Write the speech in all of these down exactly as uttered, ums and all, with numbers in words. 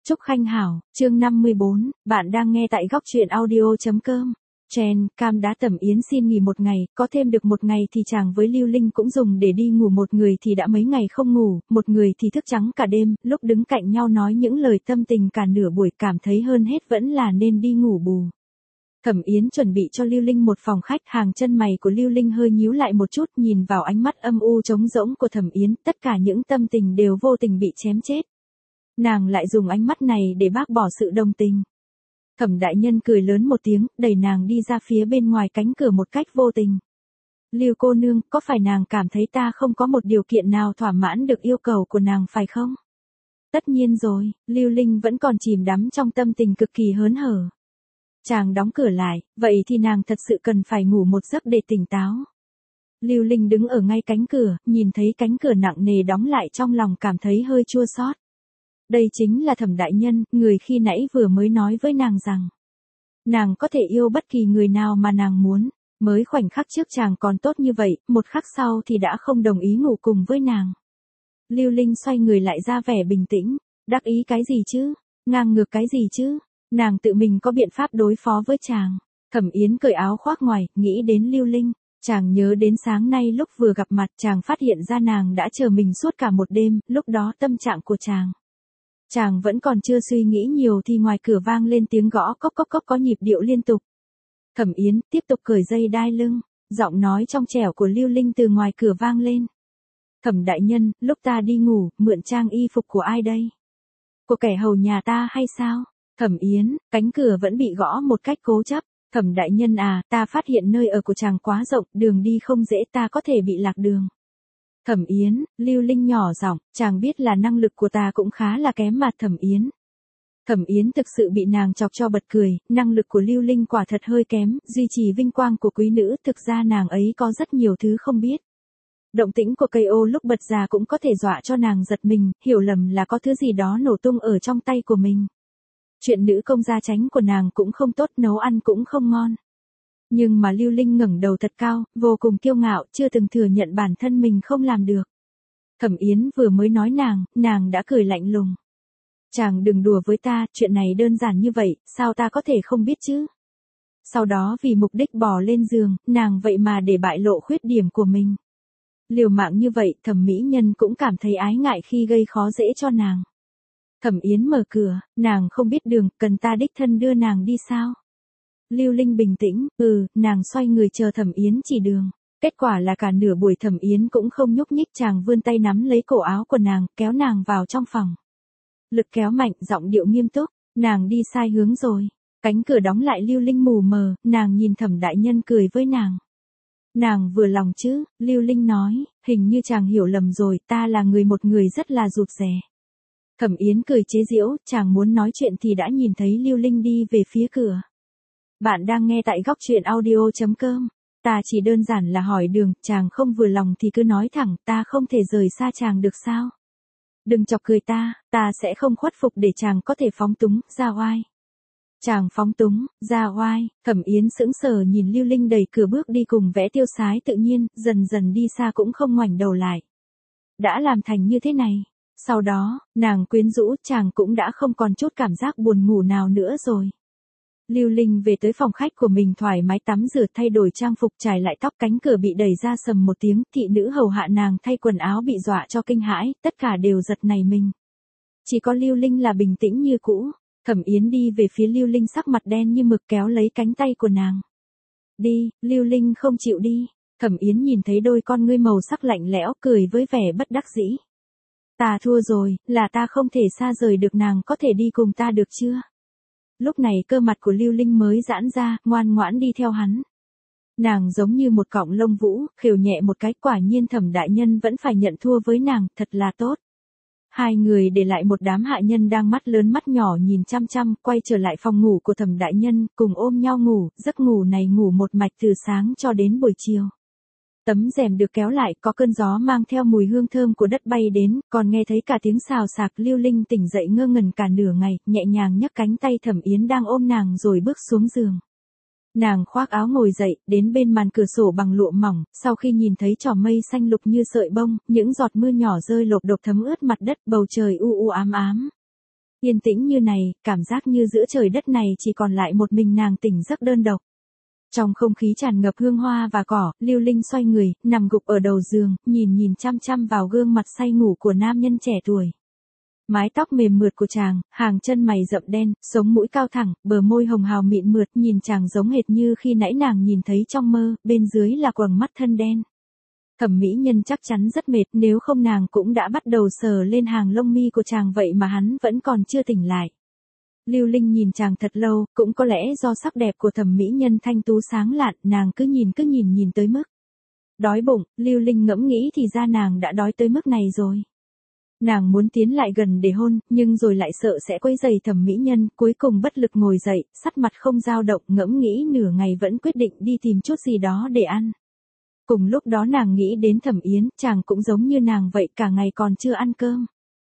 Trúc Khanh Hảo, chương năm mươi bốn, bạn đang nghe tại góc truyện audio.com. Chen, Cam đã Thẩm Yến xin nghỉ một ngày, có thêm được một ngày thì chàng với Lưu Linh cũng dùng để đi ngủ, một người thì đã mấy ngày không ngủ, một người thì thức trắng cả đêm, lúc đứng cạnh nhau nói những lời tâm tình cả nửa buổi, cảm thấy hơn hết vẫn là nên đi ngủ bù. Thẩm Yến chuẩn bị cho Lưu Linh một phòng khách, hàng chân mày của Lưu Linh hơi nhíu lại một chút, nhìn vào ánh mắt âm u trống rỗng của Thẩm Yến, tất cả những tâm tình đều vô tình bị chém chết. Nàng lại dùng ánh mắt này để bác bỏ sự đồng tình. Thẩm đại nhân cười lớn một tiếng, đẩy nàng đi ra phía bên ngoài cánh cửa một cách vô tình. Lưu cô nương, có phải nàng cảm thấy ta không có một điều kiện nào thỏa mãn được yêu cầu của nàng phải không? Tất nhiên rồi, Lưu Linh vẫn còn chìm đắm trong tâm tình cực kỳ hớn hở. Chàng đóng cửa lại, vậy thì nàng thật sự cần phải ngủ một giấc để tỉnh táo. Lưu Linh đứng ở ngay cánh cửa, nhìn thấy cánh cửa nặng nề đóng lại, trong lòng cảm thấy hơi chua xót. Đây chính là Thẩm đại nhân, người khi nãy vừa mới nói với nàng rằng nàng có thể yêu bất kỳ người nào mà nàng muốn. Mới khoảnh khắc trước chàng còn tốt như vậy, một khắc sau thì đã không đồng ý ngủ cùng với nàng. Lưu Linh xoay người lại ra vẻ bình tĩnh. Đắc ý cái gì chứ? Ngang ngược cái gì chứ? Nàng tự mình có biện pháp đối phó với chàng. Thẩm Yến cởi áo khoác ngoài, nghĩ đến Lưu Linh. Chàng nhớ đến sáng nay lúc vừa gặp mặt, chàng phát hiện ra nàng đã chờ mình suốt cả một đêm, lúc đó tâm trạng của chàng. Chàng vẫn còn chưa suy nghĩ nhiều thì ngoài cửa vang lên tiếng gõ cốc cốc cốc có nhịp điệu liên tục. Thẩm Yến tiếp tục cởi dây đai lưng, giọng nói trong trẻo của Lưu Linh từ ngoài cửa vang lên. Thẩm đại nhân, lúc ta đi ngủ, mượn trang y phục của ai đây? Của kẻ hầu nhà ta hay sao? Thẩm Yến, cánh cửa vẫn bị gõ một cách cố chấp. Thẩm đại nhân à, ta phát hiện nơi ở của chàng quá rộng, đường đi không dễ, ta có thể bị lạc đường. Thẩm Yến, Lưu Linh nhỏ giọng, chàng biết là năng lực của ta cũng khá là kém mà. Thẩm Yến. Thẩm Yến thực sự bị nàng chọc cho bật cười, năng lực của Lưu Linh quả thật hơi kém, duy trì vinh quang của quý nữ, thực ra nàng ấy có rất nhiều thứ không biết. Động tĩnh của cây ô lúc bật ra cũng có thể dọa cho nàng giật mình, hiểu lầm là có thứ gì đó nổ tung ở trong tay của mình. Chuyện nữ công gia tránh của nàng cũng không tốt, nấu ăn cũng không ngon. Nhưng mà Lưu Linh ngẩng đầu thật cao, vô cùng kiêu ngạo, chưa từng thừa nhận bản thân mình không làm được. Thẩm Yến vừa mới nói nàng, nàng đã cười lạnh lùng. Chàng đừng đùa với ta, chuyện này đơn giản như vậy, sao ta có thể không biết chứ? Sau đó vì mục đích bò lên giường, nàng vậy mà để bại lộ khuyết điểm của mình. Liều mạng như vậy, Thẩm mỹ nhân cũng cảm thấy ái ngại khi gây khó dễ cho nàng. Thẩm Yến mở cửa, nàng không biết đường, cần ta đích thân đưa nàng đi sao? Lưu Linh bình tĩnh, ừ, nàng xoay người chờ Thẩm Yến chỉ đường. Kết quả là cả nửa buổi Thẩm Yến cũng không nhúc nhích, chàng vươn tay nắm lấy cổ áo của nàng, kéo nàng vào trong phòng. Lực kéo mạnh, giọng điệu nghiêm túc, nàng đi sai hướng rồi. Cánh cửa đóng lại, Lưu Linh mù mờ, nàng nhìn Thẩm đại nhân cười với nàng. Nàng vừa lòng chứ? Lưu Linh nói, hình như chàng hiểu lầm rồi, ta là người một người rất là rụt rè. Thẩm Yến cười chế giễu, chàng muốn nói chuyện thì đã nhìn thấy Lưu Linh đi về phía cửa. Bạn đang nghe tại góc truyện audio.com. Ta chỉ đơn giản là hỏi đường, chàng không vừa lòng thì cứ nói thẳng, ta không thể rời xa chàng được sao? Đừng chọc cười ta, ta sẽ không khuất phục để chàng có thể phóng túng, ra oai. Chàng phóng túng, ra oai. Thẩm Yến sững sờ nhìn Lưu Linh đẩy cửa bước đi cùng vẻ tiêu sái tự nhiên, dần dần đi xa cũng không ngoảnh đầu lại. Đã làm thành như thế này. Sau đó, nàng quyến rũ, chàng cũng đã không còn chút cảm giác buồn ngủ nào nữa rồi. Lưu Linh về tới phòng khách của mình thoải mái tắm rửa, thay đổi trang phục, chải lại tóc, cánh cửa bị đẩy ra sầm một tiếng, thị nữ hầu hạ nàng thay quần áo bị dọa cho kinh hãi, tất cả đều giật nảy mình. Chỉ có Lưu Linh là bình tĩnh như cũ. Thẩm Yến đi về phía Lưu Linh, sắc mặt đen như mực, kéo lấy cánh tay của nàng. Đi, Lưu Linh không chịu đi. Thẩm Yến nhìn thấy đôi con ngươi màu sắc lạnh lẽo, cười với vẻ bất đắc dĩ. Ta thua rồi, là ta không thể xa rời được nàng, có thể đi cùng ta được chưa? Lúc này cơ mặt của Lưu Linh mới giãn ra, ngoan ngoãn đi theo hắn. Nàng giống như một cọng lông vũ, khều nhẹ một cái, quả nhiên Thẩm đại nhân vẫn phải nhận thua với nàng, thật là tốt. Hai người để lại một đám hạ nhân đang mắt lớn mắt nhỏ nhìn chăm chăm, quay trở lại phòng ngủ của Thẩm đại nhân, cùng ôm nhau ngủ, giấc ngủ này ngủ một mạch từ sáng cho đến buổi chiều. Tấm rèm được kéo lại, có cơn gió mang theo mùi hương thơm của đất bay đến, còn nghe thấy cả tiếng xào xạc. Lưu Linh tỉnh dậy ngơ ngẩn cả nửa ngày, nhẹ nhàng nhấc cánh tay Thẩm Yến đang ôm nàng rồi bước xuống giường. Nàng khoác áo ngồi dậy, đến bên màn cửa sổ bằng lụa mỏng, sau khi nhìn thấy tròm mây xanh lục như sợi bông, những giọt mưa nhỏ rơi lộp độp thấm ướt mặt đất, bầu trời u u ám ám. Yên tĩnh như này, cảm giác như giữa trời đất này chỉ còn lại một mình nàng tỉnh giấc đơn độc. Trong không khí tràn ngập hương hoa và cỏ, Lưu Linh xoay người, nằm gục ở đầu giường, nhìn nhìn chăm chăm vào gương mặt say ngủ của nam nhân trẻ tuổi. Mái tóc mềm mượt của chàng, hàng chân mày rậm đen, sống mũi cao thẳng, bờ môi hồng hào mịn mượt, nhìn chàng giống hệt như khi nãy nàng nhìn thấy trong mơ, bên dưới là quầng mắt thân đen. Thẩm mỹ nhân chắc chắn rất mệt, nếu không nàng cũng đã bắt đầu sờ lên hàng lông mi của chàng, vậy mà hắn vẫn còn chưa tỉnh lại. Lưu Linh nhìn chàng thật lâu, cũng có lẽ do sắc đẹp của thẩm mỹ nhân thanh tú sáng lạn, nàng cứ nhìn cứ nhìn nhìn tới mức đói bụng. Lưu Linh ngẫm nghĩ thì ra nàng đã đói tới mức này rồi. Nàng muốn tiến lại gần để hôn, nhưng rồi lại sợ sẽ quấy rầy thẩm mỹ nhân, cuối cùng bất lực ngồi dậy, sắc mặt không dao động, ngẫm nghĩ nửa ngày vẫn quyết định đi tìm chút gì đó để ăn. Cùng lúc đó nàng nghĩ đến Thẩm Yến, chàng cũng giống như nàng vậy, cả ngày còn chưa ăn cơm.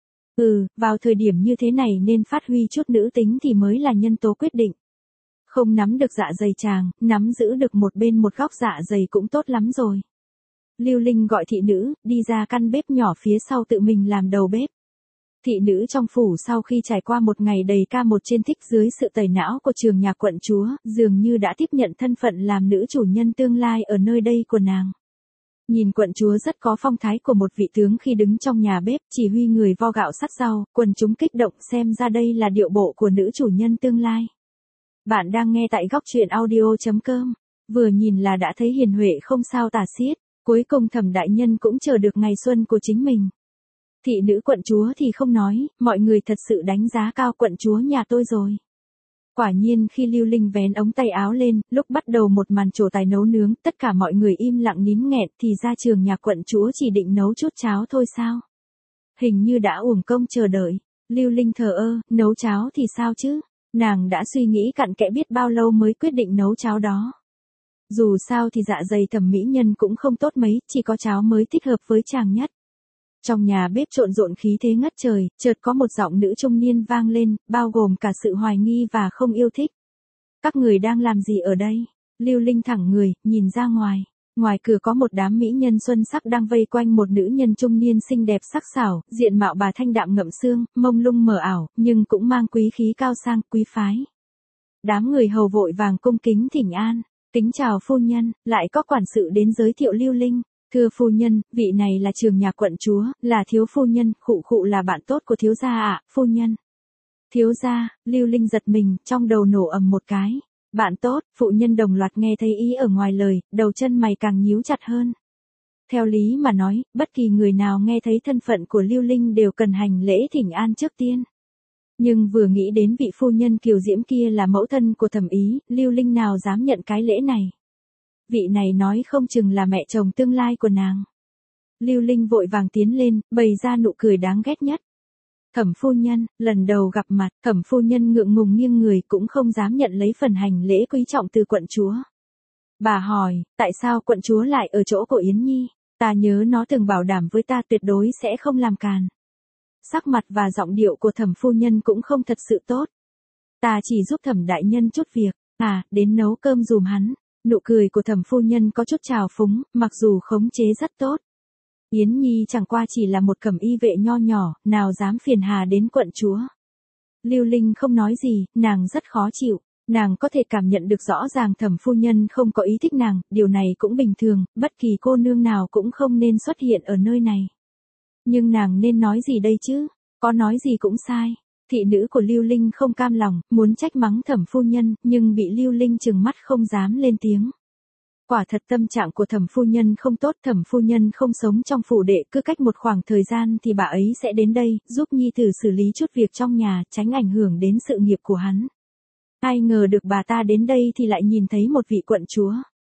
Ừ, vào thời điểm như thế này nên phát huy chút nữ tính thì mới là nhân tố quyết định. Không nắm được dạ dày chàng, nắm giữ được một bên một góc dạ dày cũng tốt lắm rồi. Lưu Linh gọi thị nữ, đi ra căn bếp nhỏ phía sau tự mình làm đầu bếp. Thị nữ trong phủ sau khi trải qua một ngày đầy ca một trên thích dưới sự tẩy não của trường nhà quận chúa, dường như đã tiếp nhận thân phận làm nữ chủ nhân tương lai ở nơi đây của nàng. Nhìn quận chúa rất có phong thái của một vị tướng khi đứng trong nhà bếp, chỉ huy người vo gạo sắt rau, quần chúng kích động xem ra đây là điệu bộ của nữ chủ nhân tương lai. Bạn đang nghe tại góc truyện audio chấm com, vừa nhìn là đã thấy hiền huệ không sao tả xiết, cuối cùng Thẩm đại nhân cũng chờ được ngày xuân của chính mình. Thị nữ quận chúa thì không nói, mọi người thật sự đánh giá cao quận chúa nhà tôi rồi. Quả nhiên khi Lưu Linh vén ống tay áo lên, lúc bắt đầu một màn trổ tài nấu nướng, tất cả mọi người im lặng nín nghẹn, thì ra trường nhà quận chúa chỉ định nấu chút cháo thôi sao? Hình như đã uổng công chờ đợi. Lưu Linh thờ ơ, nấu cháo thì sao chứ? Nàng đã suy nghĩ cặn kẽ biết bao lâu mới quyết định nấu cháo đó. Dù sao thì dạ dày thẩm mỹ nhân cũng không tốt mấy, chỉ có cháo mới thích hợp với chàng nhất. Trong nhà bếp trộn rộn khí thế ngất trời, chợt có một giọng nữ trung niên vang lên, bao gồm cả sự hoài nghi và không yêu thích. Các người đang làm gì ở đây? Lưu Linh thẳng người, nhìn ra ngoài. Ngoài cửa có một đám mỹ nhân xuân sắc đang vây quanh một nữ nhân trung niên xinh đẹp sắc sảo, diện mạo bà thanh đạm ngậm xương, mông lung mờ ảo, nhưng cũng mang quý khí cao sang, quý phái. Đám người hầu vội vàng cung kính thỉnh an, kính chào phu nhân, lại có quản sự đến giới thiệu Lưu Linh. Thưa phu nhân, vị này là trường nhà quận chúa, là thiếu phu nhân, khụ khụ là bạn tốt của thiếu gia ạ, phu nhân. Thiếu gia, Lưu Linh giật mình, trong đầu nổ ầm một cái. Bạn tốt, phụ nhân đồng loạt nghe thấy ý ở ngoài lời, đầu chân mày càng nhíu chặt hơn. Theo lý mà nói, bất kỳ người nào nghe thấy thân phận của Lưu Linh đều cần hành lễ thỉnh an trước tiên. Nhưng vừa nghĩ đến vị phu nhân kiều diễm kia là mẫu thân của Thẩm Ý, Lưu Linh nào dám nhận cái lễ này. Vị này nói không chừng là mẹ chồng tương lai của nàng. Lưu Linh vội vàng tiến lên, bày ra nụ cười đáng ghét nhất. Thẩm phu nhân, lần đầu gặp mặt, Thẩm phu nhân ngượng ngùng nghiêng người cũng không dám nhận lấy phần hành lễ quý trọng từ quận chúa. Bà hỏi, tại sao quận chúa lại ở chỗ của Yến Nhi? Ta nhớ nó từng bảo đảm với ta tuyệt đối sẽ không làm càn. Sắc mặt và giọng điệu của Thẩm phu nhân cũng không thật sự tốt. Ta chỉ giúp Thẩm đại nhân chút việc, à, đến nấu cơm dùm hắn. Nụ cười của Thẩm phu nhân có chút trào phúng, mặc dù khống chế rất tốt. Yến Nhi chẳng qua chỉ là một cẩm y vệ nho nhỏ, nào dám phiền hà đến quận chúa. Lưu Linh không nói gì, nàng rất khó chịu. Nàng có thể cảm nhận được rõ ràng Thẩm phu nhân không có ý thích nàng, điều này cũng bình thường, bất kỳ cô nương nào cũng không nên xuất hiện ở nơi này. Nhưng nàng nên nói gì đây chứ? Có nói gì cũng sai. Thị nữ của Lưu Linh không cam lòng, muốn trách mắng Thẩm phu nhân, nhưng bị Lưu Linh trừng mắt không dám lên tiếng. Quả thật tâm trạng của Thẩm phu nhân không tốt, Thẩm phu nhân không sống trong phủ đệ, cứ cách một khoảng thời gian thì bà ấy sẽ đến đây, giúp nhi tử xử lý chút việc trong nhà, tránh ảnh hưởng đến sự nghiệp của hắn. Ai ngờ được bà ta đến đây thì lại nhìn thấy một vị quận chúa.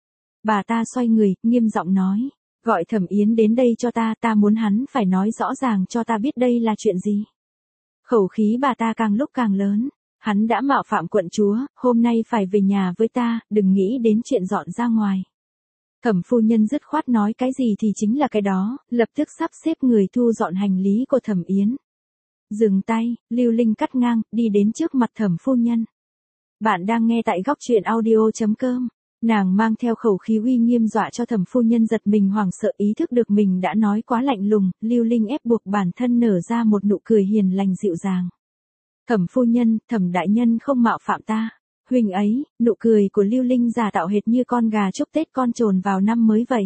Bà ta xoay người, nghiêm giọng nói, gọi Thẩm Yến đến đây cho ta, ta muốn hắn phải nói rõ ràng cho ta biết đây là chuyện gì. Khẩu khí bà ta càng lúc càng lớn. Hắn đã mạo phạm quận chúa, hôm nay phải về nhà với ta, đừng nghĩ đến chuyện dọn ra ngoài. Thẩm phu nhân dứt khoát nói cái gì thì chính là cái đó, lập tức sắp xếp người thu dọn hành lý của Thẩm Yến. Dừng tay, Lưu Linh cắt ngang, đi đến trước mặt Thẩm phu nhân. Bạn đang nghe tại góc truyện audio chấm com. Nàng mang theo khẩu khí uy nghiêm dọa cho Thẩm phu nhân giật mình hoảng sợ, ý thức được mình đã nói quá lạnh lùng, Lưu Linh ép buộc bản thân nở ra một nụ cười hiền lành dịu dàng. Thẩm phu nhân, Thẩm đại nhân không mạo phạm ta. Huynh ấy, nụ cười của Lưu Linh giả tạo hệt như con gà chúc Tết con trồn vào năm mới vậy.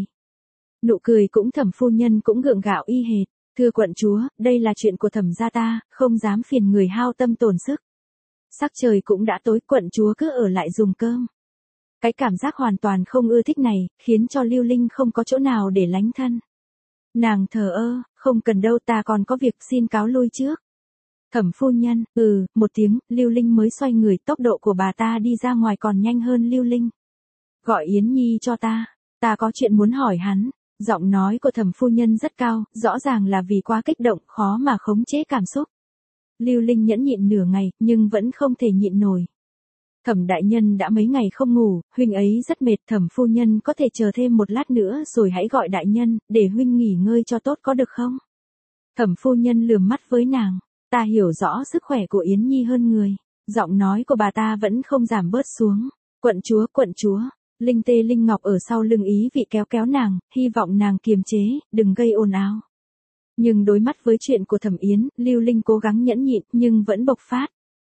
Nụ cười cũng Thẩm phu nhân cũng gượng gạo y hệt. Thưa quận chúa, đây là chuyện của Thẩm gia ta, không dám phiền người hao tâm tổn sức. Sắc trời cũng đã tối, quận chúa cứ ở lại dùng cơm. Cái cảm giác hoàn toàn không ưa thích này, khiến cho Lưu Linh không có chỗ nào để lánh thân. Nàng thờ ơ, không cần đâu, ta còn có việc, xin cáo lui trước. Thẩm phu nhân, ừ, một tiếng, Lưu Linh mới xoay người, tốc độ của bà ta đi ra ngoài còn nhanh hơn Lưu Linh. Gọi Yến Nhi cho ta, ta có chuyện muốn hỏi hắn. Giọng nói của Thẩm phu nhân rất cao, rõ ràng là vì quá kích động, khó mà khống chế cảm xúc. Lưu Linh nhẫn nhịn nửa ngày, nhưng vẫn không thể nhịn nổi. Thẩm đại nhân đã mấy ngày không ngủ, huynh ấy rất mệt, Thẩm phu nhân có thể chờ thêm một lát nữa rồi hãy gọi đại nhân, để huynh nghỉ ngơi cho tốt có được không? Thẩm phu nhân lườm mắt với nàng, ta hiểu rõ sức khỏe của Yến Nhi hơn người. Giọng nói của bà ta vẫn không giảm bớt xuống. Quận chúa, quận chúa. Linh Tê Linh Ngọc ở sau lưng ý vị kéo kéo nàng, hy vọng nàng kiềm chế, đừng gây ồn ào. Nhưng đối mắt với chuyện của Thẩm Yến, Lưu Linh cố gắng nhẫn nhịn nhưng vẫn bộc phát.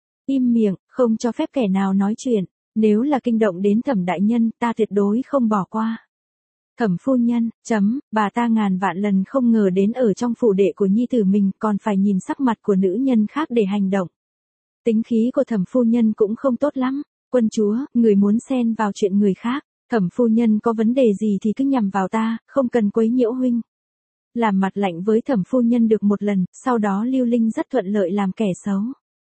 Im miệng, không cho phép kẻ nào nói chuyện, nếu là kinh động đến Thẩm đại nhân, ta tuyệt đối không bỏ qua. Thẩm phu nhân, chấm, bà ta ngàn vạn lần không ngờ đến ở trong phủ đệ của nhi tử mình còn phải nhìn sắc mặt của nữ nhân khác để hành động. Tính khí của Thẩm phu nhân cũng không tốt lắm. Quân chúa, người muốn xen vào chuyện người khác, Thẩm phu nhân có vấn đề gì thì cứ nhằm vào ta, không cần quấy nhiễu huynh. Làm mặt lạnh với Thẩm phu nhân được một lần, sau đó Lưu Linh rất thuận lợi làm kẻ xấu.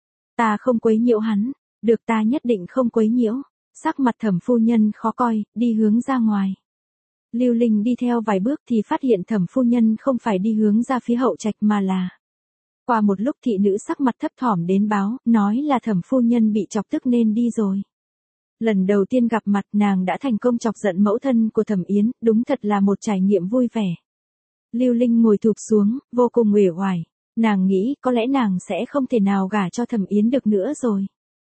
Ta không quấy nhiễu hắn, được, ta nhất định không quấy nhiễu. Sắc mặt Thẩm phu nhân khó coi, đi hướng ra ngoài. Lưu Linh đi theo vài bước thì phát hiện Thẩm phu nhân không phải đi hướng ra phía hậu trạch mà là. Qua một lúc thị nữ sắc mặt thấp thỏm đến báo, nói là Thẩm phu nhân bị chọc tức nên đi rồi. Lần đầu tiên gặp mặt nàng đã thành công chọc giận mẫu thân của Thẩm Yến, đúng thật là một trải nghiệm vui vẻ. Lưu Linh ngồi thụp xuống, vô cùng uể oải. Nàng nghĩ có lẽ nàng sẽ không thể nào gả cho Thẩm Yến được nữa rồi.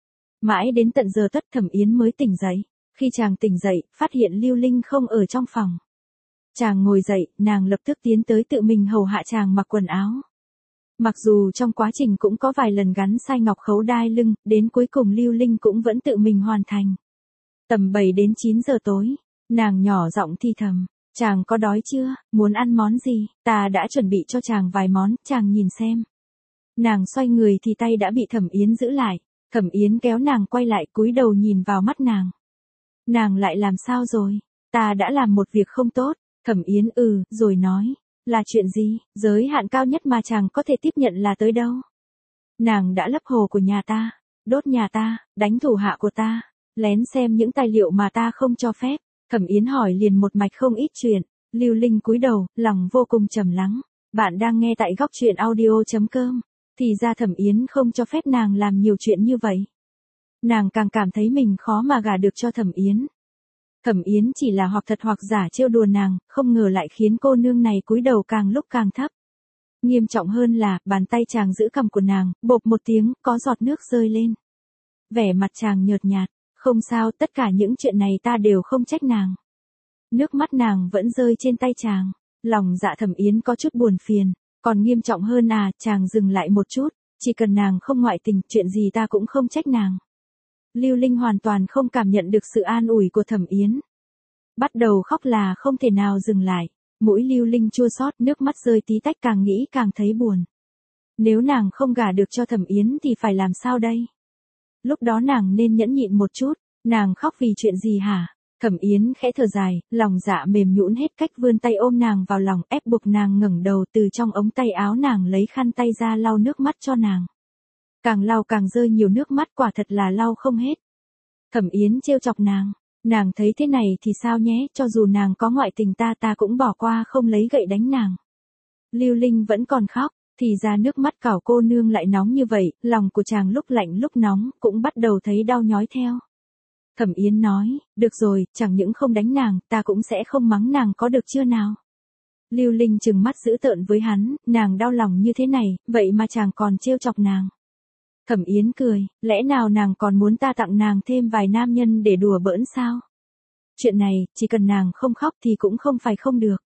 Mãi đến tận giờ Tuất Thẩm Yến mới tỉnh dậy. Khi chàng tỉnh dậy, phát hiện Lưu Linh không ở trong phòng. Chàng ngồi dậy, nàng lập tức tiến tới tự mình hầu hạ chàng mặc quần áo. Mặc dù trong quá trình cũng có vài lần gắn sai ngọc khấu đai lưng, đến cuối cùng Lưu Linh cũng vẫn tự mình hoàn thành. Tầm bảy đến chín giờ tối, nàng nhỏ giọng thi thầm, chàng có đói chưa, muốn ăn món gì, ta đã chuẩn bị cho chàng vài món, chàng nhìn xem. Nàng xoay người thì tay đã bị Thẩm Yến giữ lại, Thẩm Yến kéo nàng quay lại cúi đầu nhìn vào mắt nàng. Nàng lại làm sao rồi, ta đã làm một việc không tốt, Thẩm Yến ừ, rồi nói. Là chuyện gì, giới hạn cao nhất mà chàng có thể tiếp nhận là tới đâu? Nàng đã lấp hồ của nhà ta, đốt nhà ta, đánh thủ hạ của ta, lén xem những tài liệu mà ta không cho phép. Thẩm Yến hỏi liền một mạch không ít chuyện. Lưu Linh cúi đầu, lòng vô cùng trầm lắng. Bạn đang nghe tại góc truyện audio chấm com. Thì ra Thẩm Yến không cho phép nàng làm nhiều chuyện như vậy. Nàng càng cảm thấy mình khó mà gả được cho Thẩm Yến. Thẩm Yến chỉ là hoặc thật hoặc giả trêu đùa nàng, không ngờ lại khiến cô nương này cúi đầu càng lúc càng thấp. Nghiêm trọng hơn là, bàn tay chàng giữ cằm của nàng, bộp một tiếng, có giọt nước rơi lên. Vẻ mặt chàng nhợt nhạt, không sao, tất cả những chuyện này ta đều không trách nàng. Nước mắt nàng vẫn rơi trên tay chàng, lòng dạ Thẩm Yến có chút buồn phiền, còn nghiêm trọng hơn à, chàng dừng lại một chút, chỉ cần nàng không ngoại tình, chuyện gì ta cũng không trách nàng. Lưu Linh hoàn toàn không cảm nhận được sự an ủi của Thẩm Yến. Bắt đầu khóc là không thể nào dừng lại. Mũi Lưu Linh chua xót, nước mắt rơi tí tách, càng nghĩ càng thấy buồn. Nếu nàng không gả được cho Thẩm Yến thì phải làm sao đây? Lúc đó nàng nên nhẫn nhịn một chút. Nàng khóc vì chuyện gì hả? Thẩm Yến khẽ thở dài, lòng dạ mềm nhũn hết cách, vươn tay ôm nàng vào lòng, ép buộc nàng ngẩng đầu, từ trong ống tay áo nàng lấy khăn tay ra lau nước mắt cho nàng. Càng lau càng rơi nhiều nước mắt, quả thật là lau không hết. Thẩm Yến trêu chọc nàng, nàng thấy thế này thì sao nhé, cho dù nàng có ngoại tình ta ta cũng bỏ qua không lấy gậy đánh nàng. Lưu Linh vẫn còn khóc, thì ra nước mắt cảo cô nương lại nóng như vậy, lòng của chàng lúc lạnh lúc nóng, cũng bắt đầu thấy đau nhói theo. Thẩm Yến nói, được rồi, chẳng những không đánh nàng, ta cũng sẽ không mắng nàng, có được chưa nào? Lưu Linh trừng mắt dữ tợn với hắn, nàng đau lòng như thế này, vậy mà chàng còn trêu chọc nàng. Thẩm Yến cười, lẽ nào nàng còn muốn ta tặng nàng thêm vài nam nhân để đùa bỡn sao? Chuyện này, chỉ cần nàng không khóc thì cũng không phải không được.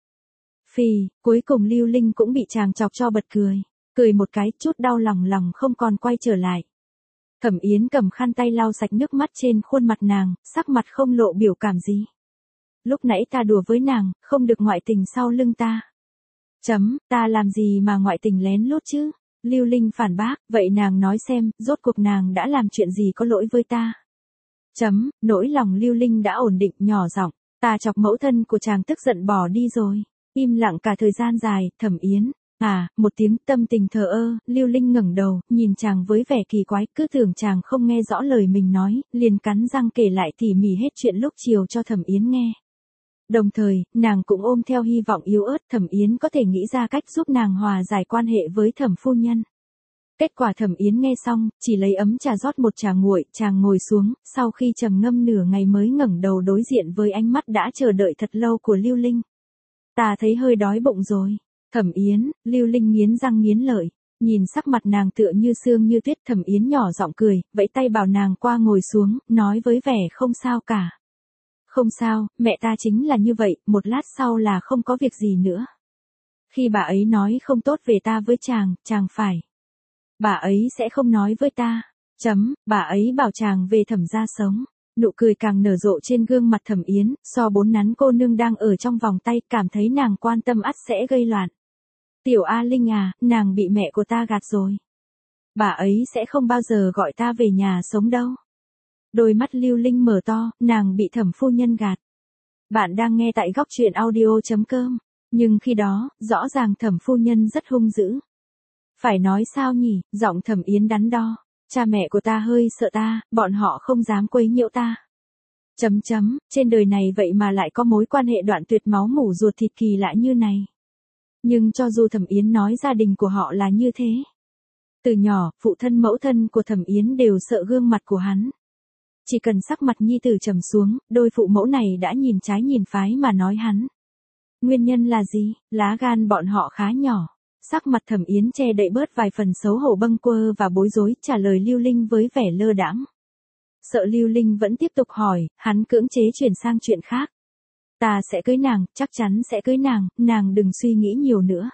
Phì, cuối cùng Lưu Linh cũng bị chàng chọc cho bật cười. Cười một cái, chút đau lòng lòng không còn quay trở lại. Thẩm Yến cầm khăn tay lau sạch nước mắt trên khuôn mặt nàng, sắc mặt không lộ biểu cảm gì. Lúc nãy ta đùa với nàng, không được ngoại tình sau lưng ta. Chấm, ta làm gì mà ngoại tình lén lút chứ? Lưu Linh phản bác, vậy nàng nói xem, rốt cuộc nàng đã làm chuyện gì có lỗi với ta? Chấm, nỗi lòng Lưu Linh đã ổn định, nhỏ giọng, ta chọc mẫu thân của chàng tức giận bỏ đi rồi. Im lặng cả thời gian dài, Thẩm Yến. À, một tiếng tâm tình thờ ơ, Lưu Linh ngẩng đầu, nhìn chàng với vẻ kỳ quái, cứ tưởng chàng không nghe rõ lời mình nói, liền cắn răng kể lại tỉ mỉ hết chuyện lúc chiều cho Thẩm Yến nghe. Đồng thời, nàng cũng ôm theo hy vọng yếu ớt Thẩm Yến có thể nghĩ ra cách giúp nàng hòa giải quan hệ với Thẩm phu nhân. Kết quả Thẩm Yến nghe xong, chỉ lấy ấm trà rót một trà nguội, chàng ngồi xuống, sau khi trầm ngâm nửa ngày mới ngẩng đầu đối diện với ánh mắt đã chờ đợi thật lâu của Lưu Linh. Ta thấy hơi đói bụng rồi. Thẩm Yến, Lưu Linh nghiến răng nghiến lợi, nhìn sắc mặt nàng tựa như sương như tuyết, Thẩm Yến nhỏ giọng cười, vẫy tay bảo nàng qua ngồi xuống, nói với vẻ không sao cả. Không sao, mẹ ta chính là như vậy, một lát sau là không có việc gì nữa. Khi bà ấy nói không tốt về ta với chàng, chàng phải. Bà ấy sẽ không nói với ta. Chấm, bà ấy bảo chàng về Thẩm gia sống. Nụ cười càng nở rộ trên gương mặt Thẩm Yến, so bốn nắn cô nương đang ở trong vòng tay, cảm thấy nàng quan tâm ắt sẽ gây loạn. Tiểu A Linh à, nàng bị mẹ của ta gạt rồi. Bà ấy sẽ không bao giờ gọi ta về nhà sống đâu. Đôi mắt Lưu Linh mở to, nàng bị Thẩm phu nhân gạt. Bạn đang nghe tại góc truyện audio chấm com. Nhưng khi đó, rõ ràng Thẩm phu nhân rất hung dữ. Phải nói sao nhỉ, giọng Thẩm Yến đắn đo. Cha mẹ của ta hơi sợ ta, bọn họ không dám quấy nhiễu ta. Chấm chấm, trên đời này vậy mà lại có mối quan hệ đoạn tuyệt máu mủ ruột thịt kỳ lạ như này. Nhưng cho dù Thẩm Yến nói gia đình của họ là như thế. Từ nhỏ, phụ thân mẫu thân của Thẩm Yến đều sợ gương mặt của hắn. Chỉ cần sắc mặt nhi tử trầm xuống, đôi phụ mẫu này đã nhìn trái nhìn phái mà nói hắn. Nguyên nhân là gì? Lá gan bọn họ khá nhỏ. Sắc mặt Thẩm Yến che đậy bớt vài phần xấu hổ bâng quơ và bối rối, trả lời Lưu Linh với vẻ lơ đãng. Sợ Lưu Linh vẫn tiếp tục hỏi, hắn cưỡng chế chuyển sang chuyện khác. Ta sẽ cưới nàng, chắc chắn sẽ cưới nàng, nàng đừng suy nghĩ nhiều nữa.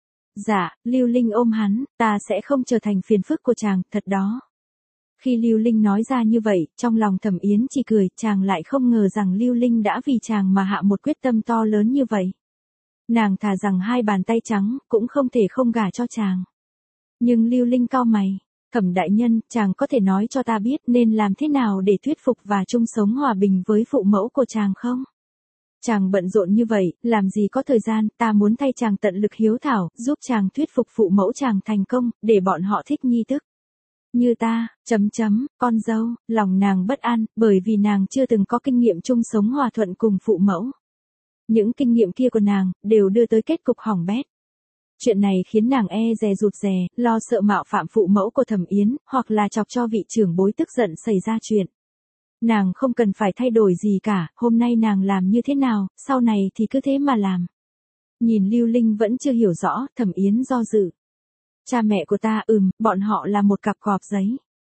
Dạ, Lưu Linh ôm hắn, ta sẽ không trở thành phiền phức của chàng, thật đó. Khi Lưu Linh nói ra như vậy, trong lòng Thẩm Yến chỉ cười, chàng lại không ngờ rằng Lưu Linh đã vì chàng mà hạ một quyết tâm to lớn như vậy. Nàng thà rằng hai bàn tay trắng, cũng không thể không gả cho chàng. Nhưng Lưu Linh cau mày, Thẩm đại nhân, chàng có thể nói cho ta biết nên làm thế nào để thuyết phục và chung sống hòa bình với phụ mẫu của chàng không? Chàng bận rộn như vậy, làm gì có thời gian, ta muốn thay chàng tận lực hiếu thảo, giúp chàng thuyết phục phụ mẫu chàng thành công, để bọn họ thích nhi tức. Như ta, chấm chấm, con dâu, lòng nàng bất an, bởi vì nàng chưa từng có kinh nghiệm chung sống hòa thuận cùng phụ mẫu. Những kinh nghiệm kia của nàng, đều đưa tới kết cục hỏng bét. Chuyện này khiến nàng e dè rụt rè, lo sợ mạo phạm phụ mẫu của Thẩm Yến, hoặc là chọc cho vị trưởng bối tức giận xảy ra chuyện. Nàng không cần phải thay đổi gì cả, hôm nay nàng làm như thế nào, sau này thì cứ thế mà làm. Nhìn Lưu Linh vẫn chưa hiểu rõ, Thẩm Yến do dự. Cha mẹ của ta, ừm, bọn họ là một cặp gọp giấy.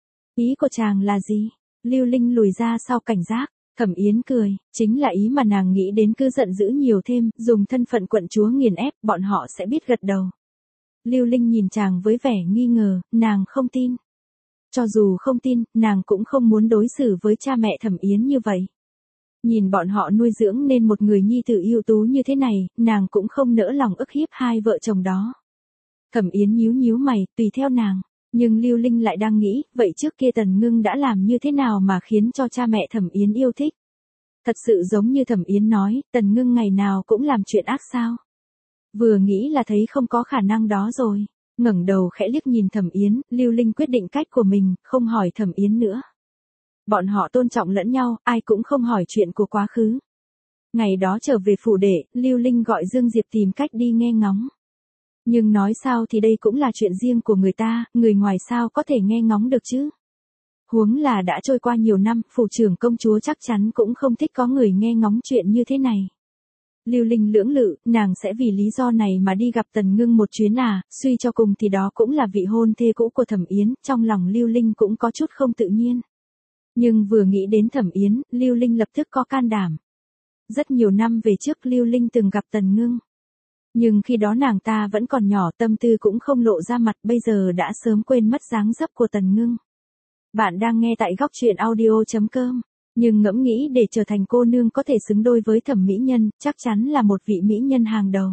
Ý của chàng là gì? Lưu Linh lùi ra sau cảnh giác. Thẩm Yến cười, chính là ý mà nàng nghĩ đến, cứ giận dữ nhiều thêm, dùng thân phận quận chúa nghiền ép, bọn họ sẽ biết gật đầu. Lưu Linh nhìn chàng với vẻ nghi ngờ, nàng không tin. Cho dù không tin, nàng cũng không muốn đối xử với cha mẹ Thẩm Yến như vậy. Nhìn bọn họ nuôi dưỡng nên một người nhi tử ưu tú như thế này, nàng cũng không nỡ lòng ức hiếp hai vợ chồng đó. Thẩm Yến nhíu nhíu mày, tùy theo nàng. Nhưng Lưu Linh lại đang nghĩ, vậy trước kia Tần Ngưng đã làm như thế nào mà khiến cho cha mẹ Thẩm Yến yêu thích? Thật sự giống như Thẩm Yến nói, Tần Ngưng ngày nào cũng làm chuyện ác sao? Vừa nghĩ là thấy không có khả năng đó rồi. Ngẩng đầu khẽ liếc nhìn Thẩm Yến, Lưu Linh quyết định cách của mình, không hỏi Thẩm Yến nữa. Bọn họ tôn trọng lẫn nhau, ai cũng không hỏi chuyện của quá khứ. Ngày đó trở về phủ đệ, Lưu Linh gọi Dương Diệp tìm cách đi nghe ngóng. Nhưng nói sao thì đây cũng là chuyện riêng của người ta, người ngoài sao có thể nghe ngóng được chứ? Huống là đã trôi qua nhiều năm, phủ trưởng công chúa chắc chắn cũng không thích có người nghe ngóng chuyện như thế này. Lưu Linh lưỡng lự, nàng sẽ vì lý do này mà đi gặp Tần Ngưng một chuyến à, suy cho cùng thì đó cũng là vị hôn thê cũ của Thẩm Yến, trong lòng Lưu Linh cũng có chút không tự nhiên. Nhưng vừa nghĩ đến Thẩm Yến, Lưu Linh lập tức có can đảm. Rất nhiều năm về trước Lưu Linh từng gặp Tần Ngưng. Nhưng khi đó nàng ta vẫn còn nhỏ, tâm tư cũng không lộ ra mặt, bây giờ đã sớm quên mất dáng dấp của Tần Ngưng. Bạn đang nghe tại góc truyện audio chấm com. Nhưng ngẫm nghĩ để trở thành cô nương có thể xứng đôi với thẩm mỹ nhân, chắc chắn là một vị mỹ nhân hàng đầu.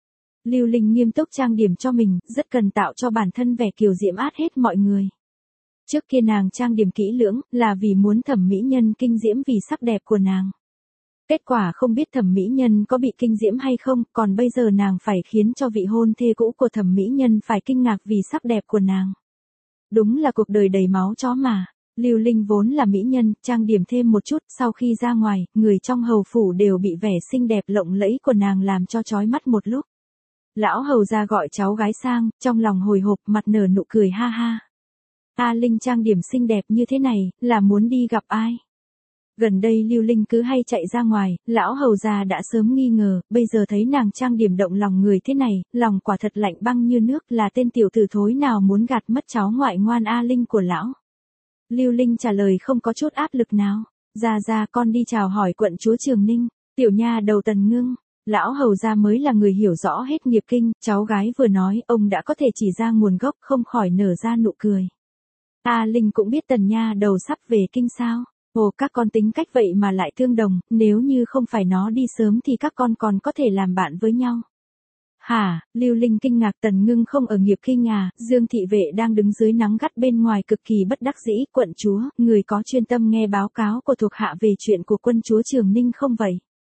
Lưu Linh nghiêm túc trang điểm cho mình, rất cần tạo cho bản thân vẻ kiều diễm át hết mọi người. Trước kia nàng trang điểm kỹ lưỡng, là vì muốn thẩm mỹ nhân kinh diễm vì sắc đẹp của nàng. Kết quả không biết thẩm mỹ nhân có bị kinh diễm hay không, còn bây giờ nàng phải khiến cho vị hôn thê cũ của thẩm mỹ nhân phải kinh ngạc vì sắc đẹp của nàng. Đúng là cuộc đời đầy máu chó mà. Lưu Linh vốn là mỹ nhân, trang điểm thêm một chút, sau khi ra ngoài, người trong hầu phủ đều bị vẻ xinh đẹp lộng lẫy của nàng làm cho chói mắt một lúc. Lão hầu ra gọi cháu gái sang, trong lòng hồi hộp, mặt nở nụ cười ha ha. A Linh trang điểm xinh đẹp như thế này, là muốn đi gặp ai? Gần đây Lưu Linh cứ hay chạy ra ngoài, lão hầu già đã sớm nghi ngờ, bây giờ thấy nàng trang điểm động lòng người thế này, lòng quả thật lạnh băng như nước, là tên tiểu tử thối nào muốn gạt mất cháu ngoại ngoan A Linh của lão. Lưu Linh trả lời không có chút áp lực nào. Ra ra con đi chào hỏi quận chúa Trường Ninh, tiểu nha đầu Tần Ngưng. Lão hầu gia mới là người hiểu rõ hết nghiệp kinh, cháu gái vừa nói ông đã có thể chỉ ra nguồn gốc, không khỏi nở ra nụ cười. A Linh cũng biết Tần nha đầu sắp về kinh sao. Ồ, các con tính cách vậy mà lại tương đồng, nếu như không phải nó đi sớm thì các con còn có thể làm bạn với nhau. Hả, Lưu Linh kinh ngạc. Tần Ngưng không ở nghiệp kinh à? Dương thị vệ đang đứng dưới nắng gắt bên ngoài cực kỳ bất đắc dĩ. Quận chúa, người có chuyên tâm nghe báo cáo của thuộc hạ về chuyện của quân chúa Trường Ninh không vậy?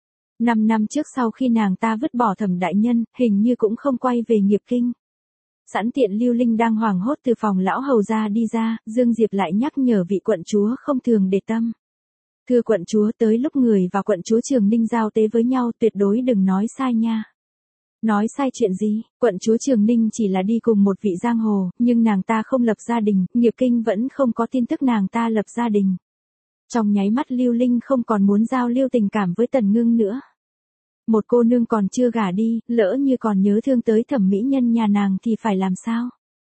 Năm năm trước sau khi nàng ta vứt bỏ Thẩm đại nhân, hình như cũng không quay về nghiệp kinh. Sẵn tiện Lưu Linh đang hoảng hốt từ phòng lão hầu ra đi ra, Dương Diệp lại nhắc nhở vị quận chúa không thường để tâm. Thưa quận chúa, tới lúc người và quận chúa Trường Ninh giao tế với nhau tuyệt đối đừng nói sai nha. Nói sai chuyện gì? Quận chúa Trường Ninh chỉ là đi cùng một vị giang hồ, nhưng nàng ta không lập gia đình, nghiệp kinh vẫn không có tin tức nàng ta lập gia đình. Trong nháy mắt Lưu Linh không còn muốn giao lưu tình cảm với Tần Ngưng nữa. Một cô nương còn chưa gả đi, lỡ như còn nhớ thương tới thẩm mỹ nhân nhà nàng thì phải làm sao?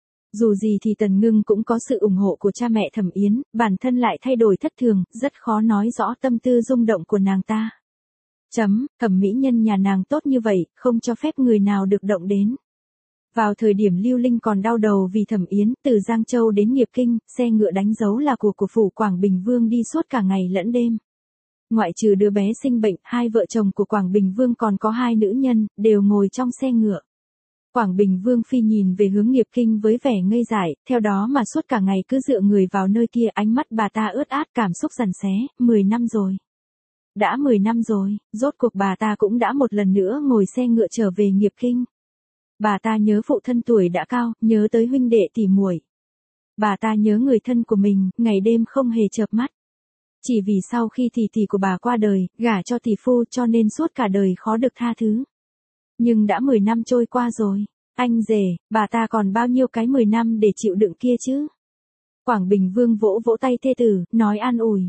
Dù gì thì Tần Ngưng cũng có sự ủng hộ của cha mẹ Thẩm Yến, bản thân lại thay đổi thất thường, rất khó nói rõ tâm tư rung động của nàng ta. Chấm, thẩm mỹ nhân nhà nàng tốt như vậy, không cho phép người nào được động đến. Vào thời điểm Lưu Linh còn đau đầu vì Thẩm Yến, từ Giang Châu đến nghiệp kinh, xe ngựa đánh dấu là của của phủ Quảng Bình Vương đi suốt cả ngày lẫn đêm. Ngoại trừ đứa bé sinh bệnh, hai vợ chồng của Quảng Bình Vương còn có hai nữ nhân, đều ngồi trong xe ngựa. Quảng Bình Vương phi nhìn về hướng nghiệp kinh với vẻ ngây dại, theo đó mà suốt cả ngày cứ dựa người vào nơi kia, ánh mắt bà ta ướt át cảm xúc giằn xé. Mười năm rồi. Đã mười năm rồi, rốt cuộc bà ta cũng đã một lần nữa ngồi xe ngựa trở về nghiệp kinh. Bà ta nhớ phụ thân tuổi đã cao, nhớ tới huynh đệ tỉ muội. Bà ta nhớ người thân của mình, ngày đêm không hề chợp mắt. Chỉ vì sau khi tỷ tỷ của bà qua đời, gả cho tỷ phu cho nên suốt cả đời khó được tha thứ. Nhưng đã mười năm trôi qua rồi, anh rể, bà ta còn bao nhiêu cái mười năm để chịu đựng kia chứ? Quảng Bình Vương vỗ vỗ tay thê tử, nói an ủi.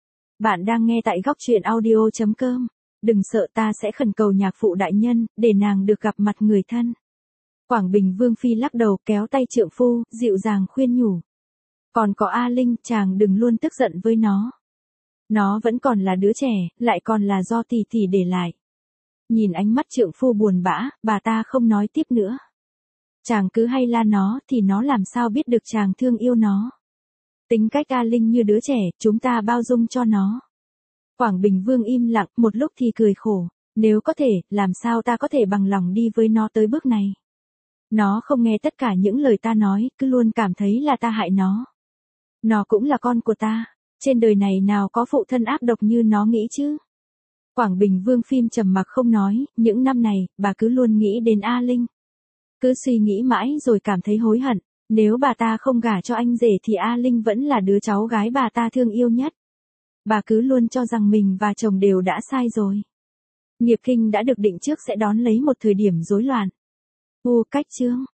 Bạn đang nghe tại góc truyện audio chấm com. Đừng sợ, ta sẽ khẩn cầu nhạc phụ đại nhân, để nàng được gặp mặt người thân. Quảng Bình Vương phi lắc đầu kéo tay trượng phu, dịu dàng khuyên nhủ. Còn có A Linh, chàng đừng luôn tức giận với nó. Nó vẫn còn là đứa trẻ, lại còn là do tỷ tỷ để lại. Nhìn ánh mắt trượng phu buồn bã, bà ta không nói tiếp nữa. Chàng cứ hay la nó thì nó làm sao biết được chàng thương yêu nó. Tính cách A Linh như đứa trẻ, chúng ta bao dung cho nó. Quảng Bình Vương im lặng, một lúc thì cười khổ. Nếu có thể, làm sao ta có thể bằng lòng đi với nó tới bước này. Nó không nghe tất cả những lời ta nói, cứ luôn cảm thấy là ta hại nó. Nó cũng là con của ta. Trên đời này nào có phụ thân ác độc như nó nghĩ chứ. Quảng Bình Vương phim trầm mặc không nói, những năm này, bà cứ luôn nghĩ đến A Linh. Cứ suy nghĩ mãi rồi cảm thấy hối hận, nếu bà ta không gả cho anh rể thì A Linh vẫn là đứa cháu gái bà ta thương yêu nhất. Bà cứ luôn cho rằng mình và chồng đều đã sai rồi. Nghiệp kinh đã được định trước sẽ đón lấy một thời điểm rối loạn. U cách chương.